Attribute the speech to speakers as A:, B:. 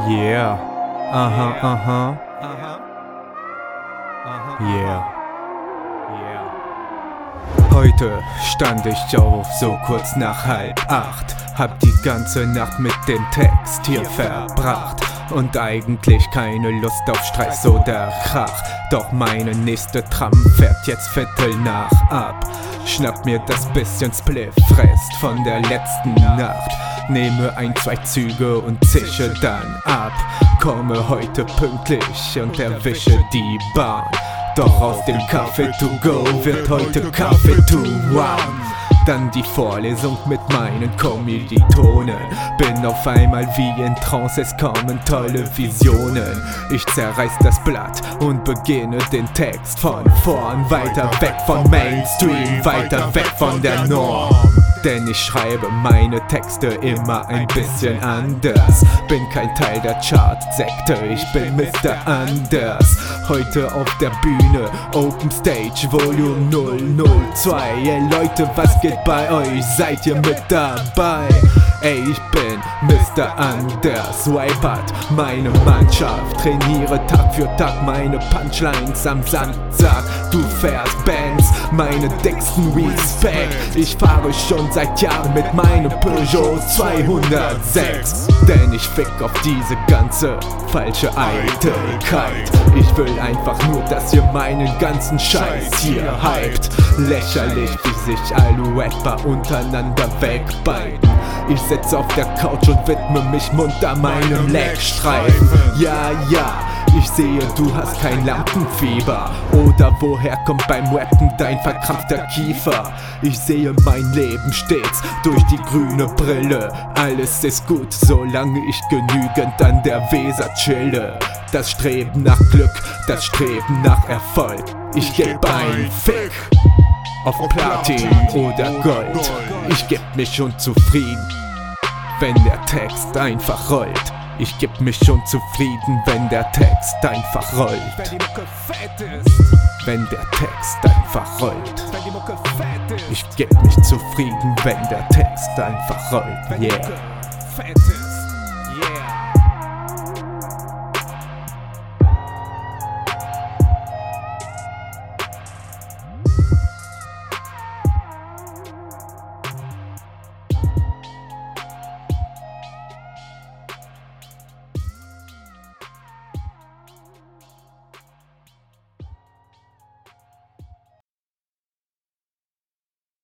A: Yeah. Aha, aha. Yeah. Heute stand ich auf, so kurz nach 7:30. Hab die ganze Nacht mit dem Text hier verbracht und eigentlich keine Lust auf Stress oder Krach. Doch meine nächste Tram fährt jetzt 7:15 ab. Schnapp mir das bisschen Spliff-Rest von der letzten Nacht. Nehme 1, 2 Züge und zische dann ab. Komme heute pünktlich und erwische die Bahn. Doch aus dem Café to go wird heute Café to One. Dann die Vorlesung mit meinen Kommilitonen. Bin auf einmal wie in Trance, es kommen tolle Visionen. Ich zerreiß das Blatt und beginne den Text von vorn. Weiter weg von Mainstream, weiter weg von der Norm. Denn ich schreibe meine Texte immer ein bisschen anders. Bin kein Teil der Chart-Sekte, ich bin Mr. Anders. Heute auf der Bühne, Open Stage, Volume 002. Ey Leute, was geht bei euch? Seid ihr mit dabei? Ey, ich bin Mr. Anders. Wipe hat meine Mannschaft. Trainiere Tag für Tag meine Punchlines am Sandsack. Du fährst Bands, meine dicksten Respect. Ich fahre schon seit Jahren mit meinem Peugeot 206. Denn ich fick auf diese ganze falsche Eitelkeit. Ich will einfach nur, dass ihr meinen ganzen Scheiß hier hypt. Lächerlich, wie sich alle Rapper untereinander wegbiten. Ich sitz auf der Couch und widme mich munter meinem Leckstreifen. Ja, ja, ich sehe, du hast kein Lampenfieber. Oder woher kommt beim Rappen dein verkrampfter Kiefer? Ich sehe mein Leben stets durch die grüne Brille. Alles ist gut, solange ich genügend an der Weser chille. Das Streben nach Glück, das Streben nach Erfolg. Ich geb einen Fick auf Platin oder Gold. Ich geb mich schon zufrieden, wenn der Text einfach rollt. Ich geb mich schon zufrieden, wenn der Text einfach rollt. Wenn der Text einfach rollt. Ich geb mich zufrieden, wenn der Text einfach rollt. Yeah.